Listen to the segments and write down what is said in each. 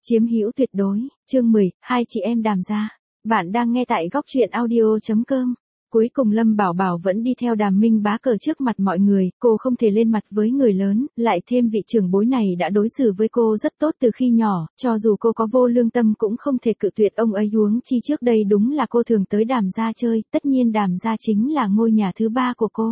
Chiếm hữu tuyệt đối, chương 10, hai chị em Đàm gia. Bạn đang nghe tại góc truyện audio.com. Cuối cùng Lâm Bảo Bảo vẫn đi theo Đàm Minh Bá cờ trước mặt mọi người, cô không thể lên mặt với người lớn, lại thêm vị trưởng bối này đã đối xử với cô rất tốt từ khi nhỏ, cho dù cô có vô lương tâm cũng không thể cự tuyệt ông ấy, huống chi trước đây đúng là cô thường tới Đàm gia chơi, tất nhiên Đàm gia chính là ngôi nhà thứ ba của cô.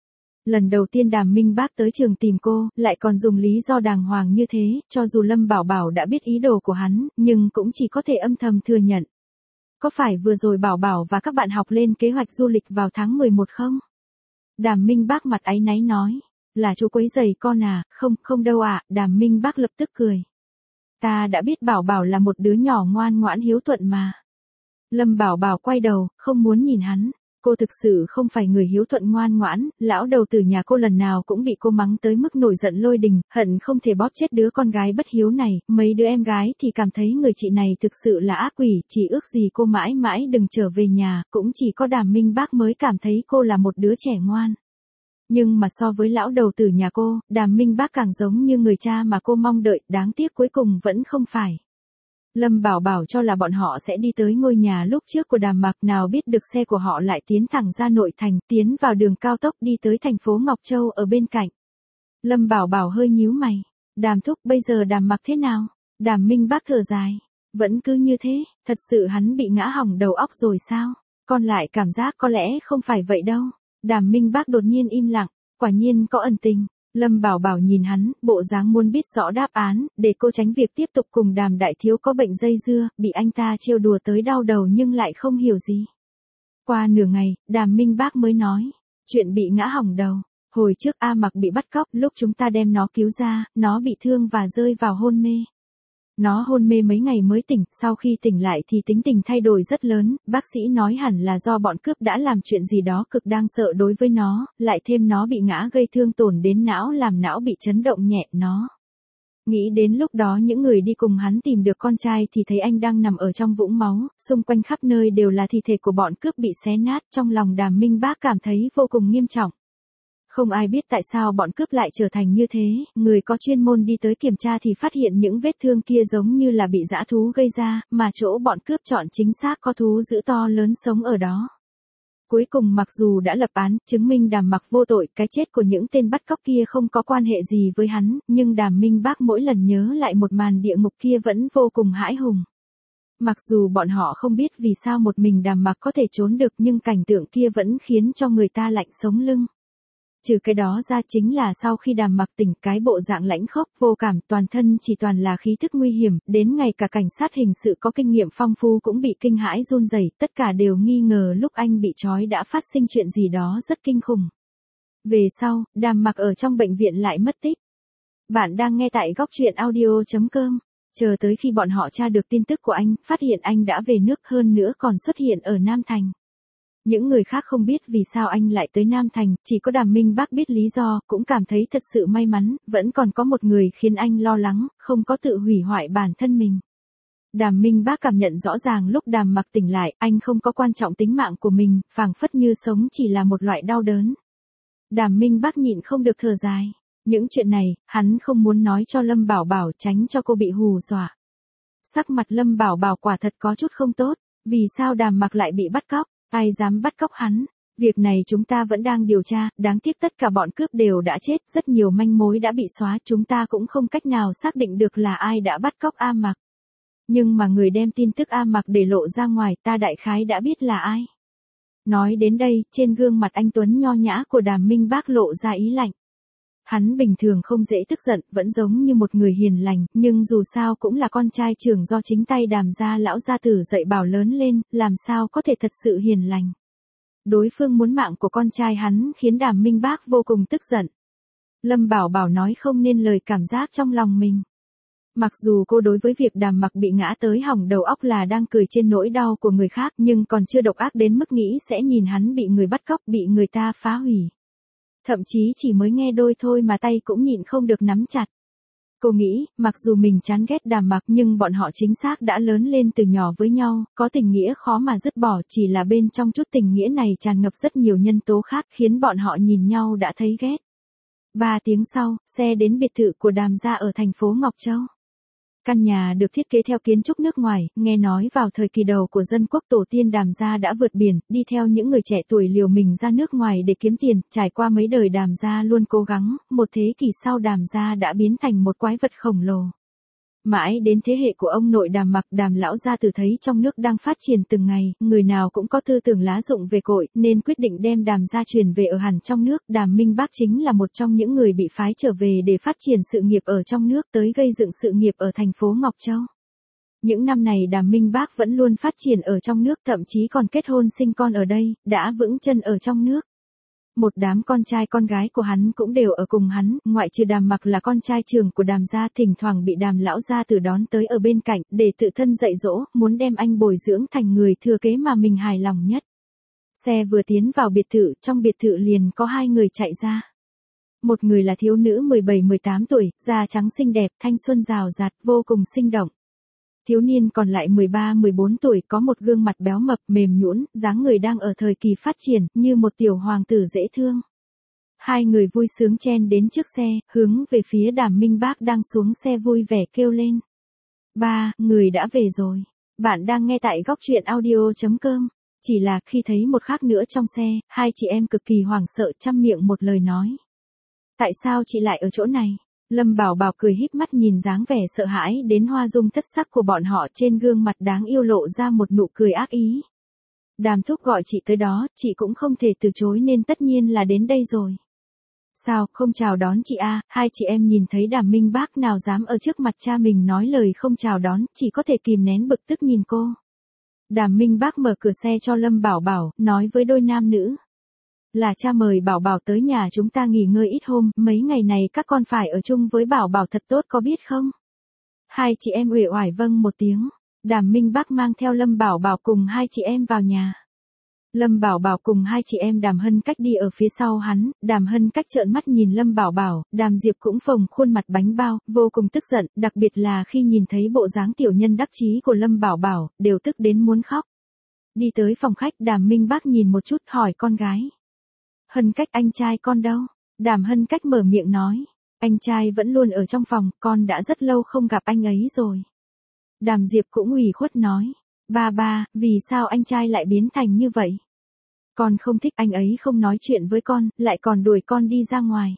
Lần đầu tiên Đàm Minh Bác tới trường tìm cô, lại còn dùng lý do đàng hoàng như thế, cho dù Lâm Bảo Bảo đã biết ý đồ của hắn, nhưng cũng chỉ có thể âm thầm thừa nhận. Có phải vừa rồi Bảo Bảo và các bạn học lên kế hoạch du lịch vào tháng 11 không? Đàm Minh Bác mặt áy náy nói, là chú quấy rầy con à, không đâu ạ, Đàm Minh Bác lập tức cười. Ta đã biết Bảo Bảo là một đứa nhỏ ngoan ngoãn hiếu thuận mà. Lâm Bảo Bảo quay đầu, không muốn nhìn hắn. Cô thực sự không phải người hiếu thuận ngoan ngoãn, lão đầu tử nhà cô lần nào cũng bị cô mắng tới mức nổi giận lôi đình, hận không thể bóp chết đứa con gái bất hiếu này, mấy đứa em gái thì cảm thấy người chị này thực sự là ác quỷ, chỉ ước gì cô mãi mãi đừng trở về nhà, cũng chỉ có Đàm Minh Bác mới cảm thấy cô là một đứa trẻ ngoan. Nhưng mà so với lão đầu tử nhà cô, Đàm Minh Bác càng giống như người cha mà cô mong đợi, đáng tiếc cuối cùng vẫn không phải. Lâm Bảo Bảo cho là bọn họ sẽ đi tới ngôi nhà lúc trước của Đàm Mặc, nào biết được xe của họ lại tiến thẳng ra nội thành, tiến vào đường cao tốc đi tới thành phố Ngọc Châu ở bên cạnh. Lâm Bảo Bảo hơi nhíu mày. Đàm thúc, bây giờ Đàm Mặc thế nào? Đàm Minh Bác thở dài. Vẫn cứ như thế, thật sự hắn bị ngã hỏng đầu óc rồi sao? Con lại cảm giác có lẽ không phải vậy đâu. Đàm Minh Bác đột nhiên im lặng, quả nhiên có ẩn tình. Lâm Bảo Bảo nhìn hắn, bộ dáng muốn biết rõ đáp án, để cô tránh việc tiếp tục cùng Đàm đại thiếu có bệnh dây dưa, bị anh ta trêu đùa tới đau đầu nhưng lại không hiểu gì. Qua nửa ngày, Đàm Minh Bác mới nói, chuyện bị ngã hỏng đầu. Hồi trước A Mặc bị bắt cóc, lúc chúng ta đem nó cứu ra, nó bị thương và rơi vào hôn mê. Nó hôn mê mấy ngày mới tỉnh, sau khi tỉnh lại thì tính tình thay đổi rất lớn, bác sĩ nói hẳn là do bọn cướp đã làm chuyện gì đó cực đáng sợ đối với nó, lại thêm nó bị ngã gây thương tổn đến não làm não bị chấn động nhẹ nó. Nghĩ đến lúc đó những người đi cùng hắn tìm được con trai thì thấy anh đang nằm ở trong vũng máu, xung quanh khắp nơi đều là thi thể của bọn cướp bị xé nát, trong lòng Đàm Minh Bác cảm thấy vô cùng nghiêm trọng. Không ai biết tại sao bọn cướp lại trở thành như thế, người có chuyên môn đi tới kiểm tra thì phát hiện những vết thương kia giống như là bị dã thú gây ra, mà chỗ bọn cướp chọn chính xác có thú dữ to lớn sống ở đó. Cuối cùng mặc dù đã lập án, chứng minh Đàm Mặc vô tội, cái chết của những tên bắt cóc kia không có quan hệ gì với hắn, nhưng Đàm Minh Bác mỗi lần nhớ lại một màn địa ngục kia vẫn vô cùng hãi hùng. Mặc dù bọn họ không biết vì sao một mình Đàm Mặc có thể trốn được nhưng cảnh tượng kia vẫn khiến cho người ta lạnh sống lưng. Trừ cái đó ra chính là sau khi Đàm Mặc tỉnh, cái bộ dạng lãnh khốc vô cảm, toàn thân chỉ toàn là khí thức nguy hiểm, đến ngay cả cảnh sát hình sự có kinh nghiệm phong phú cũng bị kinh hãi run rẩy, tất cả đều nghi ngờ lúc anh bị trói đã phát sinh chuyện gì đó rất kinh khủng. Về sau, Đàm Mặc ở trong bệnh viện lại mất tích. Bạn đang nghe tại góc truyện audio.com. Chờ tới khi bọn họ tra được tin tức của anh, phát hiện anh đã về nước, hơn nữa còn xuất hiện ở Nam Thành. Những người khác không biết vì sao anh lại tới Nam Thành, chỉ có Đàm Minh Bác biết lý do, cũng cảm thấy thật sự may mắn, vẫn còn có một người khiến anh lo lắng, không có tự hủy hoại bản thân mình. Đàm Minh Bác cảm nhận rõ ràng lúc Đàm Mặc tỉnh lại, anh không có quan trọng tính mạng của mình, phảng phất như sống chỉ là một loại đau đớn. Đàm Minh Bác nhịn không được thở dài. Những chuyện này, hắn không muốn nói cho Lâm Bảo Bảo, tránh cho cô bị hù dọa. Sắc mặt Lâm Bảo Bảo quả thật có chút không tốt, vì sao Đàm Mặc lại bị bắt cóc? Ai dám bắt cóc hắn? Việc này chúng ta vẫn đang điều tra, đáng tiếc tất cả bọn cướp đều đã chết, rất nhiều manh mối đã bị xóa, chúng ta cũng không cách nào xác định được là ai đã bắt cóc A Mặc. Nhưng mà người đem tin tức A Mặc để lộ ra ngoài, ta đại khái đã biết là ai. Nói đến đây, trên gương mặt anh tuấn nho nhã của Đàm Minh Bác lộ ra ý lạnh. Hắn bình thường không dễ tức giận, vẫn giống như một người hiền lành, nhưng dù sao cũng là con trai trưởng do chính tay Đàm gia lão gia tử dạy bảo lớn lên, làm sao có thể thật sự hiền lành. Đối phương muốn mạng của con trai hắn khiến Đàm Minh Bác vô cùng tức giận. Lâm Bảo Bảo nói không nên lời cảm giác trong lòng mình. Mặc dù cô đối với việc Đàm Mặc bị ngã tới hỏng đầu óc là đang cười trên nỗi đau của người khác, nhưng còn chưa độc ác đến mức nghĩ sẽ nhìn hắn bị người bắt cóc, bị người ta phá hủy. Thậm chí chỉ mới nghe đôi thôi mà tay cũng nhịn không được nắm chặt. Cô nghĩ, mặc dù mình chán ghét Đàm Mặc nhưng bọn họ chính xác đã lớn lên từ nhỏ với nhau, có tình nghĩa khó mà dứt bỏ, chỉ là bên trong chút tình nghĩa này tràn ngập rất nhiều nhân tố khác khiến bọn họ nhìn nhau đã thấy ghét. 3 tiếng sau, xe đến biệt thự của Đàm gia ở thành phố Ngọc Châu. Căn nhà được thiết kế theo kiến trúc nước ngoài, nghe nói vào thời kỳ đầu của dân quốc tổ tiên Đàm gia đã vượt biển, đi theo những người trẻ tuổi liều mình ra nước ngoài để kiếm tiền, trải qua mấy đời Đàm gia luôn cố gắng, một thế kỷ sau Đàm gia đã biến thành một quái vật khổng lồ. Mãi đến thế hệ của ông nội Đàm Mặc, Đàm lão gia tử thấy trong nước đang phát triển từng ngày, người nào cũng có tư tưởng lá dụng về cội, nên quyết định đem Đàm gia truyền về ở hẳn trong nước. Đàm Minh Bác chính là một trong những người bị phái trở về để phát triển sự nghiệp ở trong nước tới gây dựng sự nghiệp ở thành phố Ngọc Châu. Những năm này Đàm Minh Bác vẫn luôn phát triển ở trong nước, thậm chí còn kết hôn sinh con ở đây, đã vững chân ở trong nước. Một đám con trai con gái của hắn cũng đều ở cùng hắn, ngoại trừ Đàm Mặc là con trai trưởng của Đàm gia, thỉnh thoảng bị Đàm lão gia tử đón tới ở bên cạnh, để tự thân dạy dỗ, muốn đem anh bồi dưỡng thành người thừa kế mà mình hài lòng nhất. Xe vừa tiến vào biệt thự, trong biệt thự liền có hai người chạy ra. Một người là thiếu nữ 17-18 tuổi, da trắng xinh đẹp, thanh xuân rào rạt, vô cùng sinh động. Thiếu niên còn lại 13-14 tuổi, có một gương mặt béo mập mềm nhũn, dáng người đang ở thời kỳ phát triển, như một tiểu hoàng tử dễ thương. Hai người vui sướng chen đến trước xe, hướng về phía Đàm Minh Bác đang xuống xe vui vẻ kêu lên. Ba, người đã về rồi. Bạn đang nghe tại góc truyện audio.com. Chỉ là khi thấy một khác nữa trong xe, hai chị em cực kỳ hoảng sợ, trăm miệng một lời nói. Tại sao chị lại ở chỗ này? Lâm Bảo Bảo cười híp mắt nhìn dáng vẻ sợ hãi đến hoa dung thất sắc của bọn họ, trên gương mặt đáng yêu lộ ra một nụ cười ác ý. Đàm thúc gọi chị tới đó, chị cũng không thể từ chối nên tất nhiên là đến đây rồi. Sao, không chào đón chị à? Hai chị em nhìn thấy Đàm Minh Bác nào dám ở trước mặt cha mình nói lời không chào đón, chỉ có thể kìm nén bực tức nhìn cô. Đàm Minh Bác mở cửa xe cho Lâm Bảo Bảo, nói với đôi nam nữ. Là cha mời Bảo Bảo tới nhà chúng ta nghỉ ngơi ít hôm, mấy ngày này các con phải ở chung với Bảo Bảo thật tốt có biết không? Hai chị em uể oải vâng một tiếng. Đàm Minh Bác mang theo Lâm Bảo Bảo cùng hai chị em vào nhà. Lâm Bảo Bảo cùng hai chị em Đàm Hân Cách đi ở phía sau hắn, Đàm Hân Cách trợn mắt nhìn Lâm Bảo Bảo, Đàm Diệp cũng phồng khuôn mặt bánh bao, vô cùng tức giận, đặc biệt là khi nhìn thấy bộ dáng tiểu nhân đắc chí của Lâm Bảo Bảo, đều tức đến muốn khóc. Đi tới phòng khách, Đàm Minh Bác nhìn một chút hỏi con gái. Hân Cách, anh trai con đâu? Đàm Hân Cách mở miệng nói. Anh trai vẫn luôn ở trong phòng, con đã rất lâu không gặp anh ấy rồi. Đàm Diệp cũng ủy khuất nói. Ba, vì sao anh trai lại biến thành như vậy? Con không thích anh ấy không nói chuyện với con, lại còn đuổi con đi ra ngoài.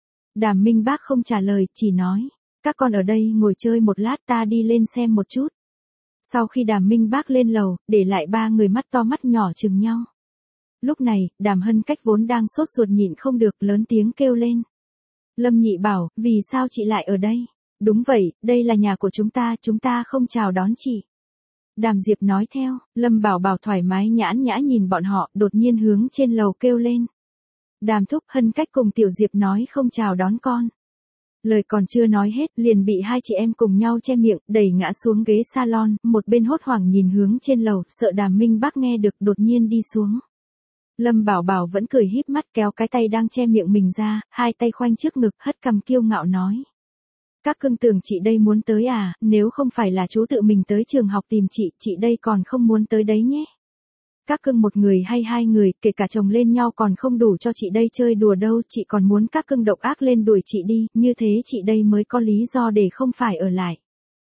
Đàm Minh Bác không trả lời, chỉ nói. Các con ở đây ngồi chơi một lát, ta đi lên xem một chút. Sau khi Đàm Minh Bác lên lầu, để lại ba người mắt to mắt nhỏ chừng nhau. Lúc này, Đàm Hân Cách vốn đang sốt ruột nhịn không được, lớn tiếng kêu lên. Lâm Nhị Bảo, vì sao chị lại ở đây? Đúng vậy, đây là nhà của chúng ta không chào đón chị. Đàm Diệp nói theo, Lâm Bảo Bảo thoải mái nhãn nhã nhìn bọn họ, đột nhiên hướng trên lầu kêu lên. Đàm thúc, Hân Cách cùng Tiểu Diệp nói không chào đón con. Lời còn chưa nói hết, liền bị hai chị em cùng nhau che miệng, đẩy ngã xuống ghế salon, một bên hốt hoảng nhìn hướng trên lầu, sợ Đàm Minh Bác nghe được, đột nhiên đi xuống. Lâm Bảo Bảo vẫn cười híp mắt kéo cái tay đang che miệng mình ra, hai tay khoanh trước ngực, hất cằm kiêu ngạo nói. Các cưng tưởng chị đây muốn tới à, nếu không phải là chú tự mình tới trường học tìm chị đây còn không muốn tới đấy nhé. Các cưng một người hay hai người, kể cả chồng lên nhau còn không đủ cho chị đây chơi đùa đâu, chị còn muốn các cưng độc ác lên đuổi chị đi, như thế chị đây mới có lý do để không phải ở lại.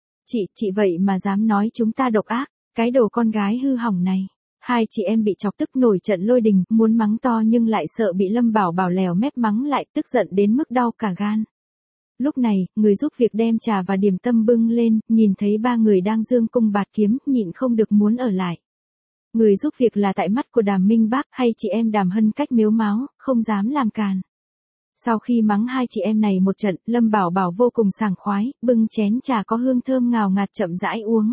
Chị vậy mà dám nói chúng ta độc ác, cái đồ con gái hư hỏng này. Hai chị em bị chọc tức nổi trận lôi đình, muốn mắng to nhưng lại sợ bị Lâm Bảo Bảo lèo mép mắng lại, tức giận đến mức đau cả gan. Lúc này, người giúp việc đem trà và điểm tâm bưng lên, nhìn thấy ba người đang dương cung bạt kiếm, nhịn không được muốn ở lại. Người giúp việc là tại mắt của Đàm Minh Bác, hay chị em Đàm Hân Cách mếu máo, không dám làm càn. Sau khi mắng hai chị em này một trận, Lâm Bảo Bảo vô cùng sảng khoái, bưng chén trà có hương thơm ngào ngạt chậm rãi uống.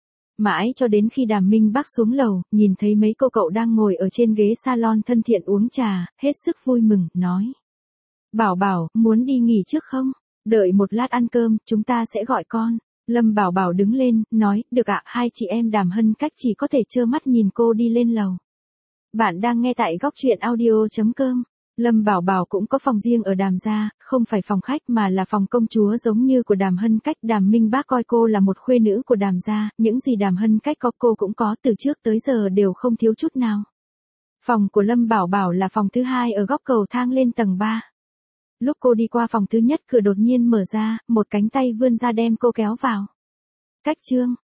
Mãi cho đến khi Đàm Minh Bác xuống lầu, nhìn thấy mấy cô cậu đang ngồi ở trên ghế salon thân thiện uống trà, hết sức vui mừng, nói. Bảo Bảo, muốn đi nghỉ trước không? Đợi một lát ăn cơm, chúng ta sẽ gọi con. Lâm Bảo Bảo đứng lên, nói, được ạ, hai chị em Đàm Hân Cách chỉ có thể trơ mắt nhìn cô đi lên lầu. Bạn đang nghe tại góc truyện audio.com. Lâm Bảo Bảo cũng có phòng riêng ở Đàm gia, không phải phòng khách mà là phòng công chúa giống như của Đàm Hân Cách. Đàm Minh Bác coi cô là một khuê nữ của Đàm gia, những gì Đàm Hân Cách có cô cũng có, từ trước tới giờ đều không thiếu chút nào. Phòng của Lâm Bảo Bảo là phòng thứ hai ở góc cầu thang lên tầng 3. Lúc cô đi qua phòng thứ nhất, cửa đột nhiên mở ra, một cánh tay vươn ra đem cô kéo vào. Cách chương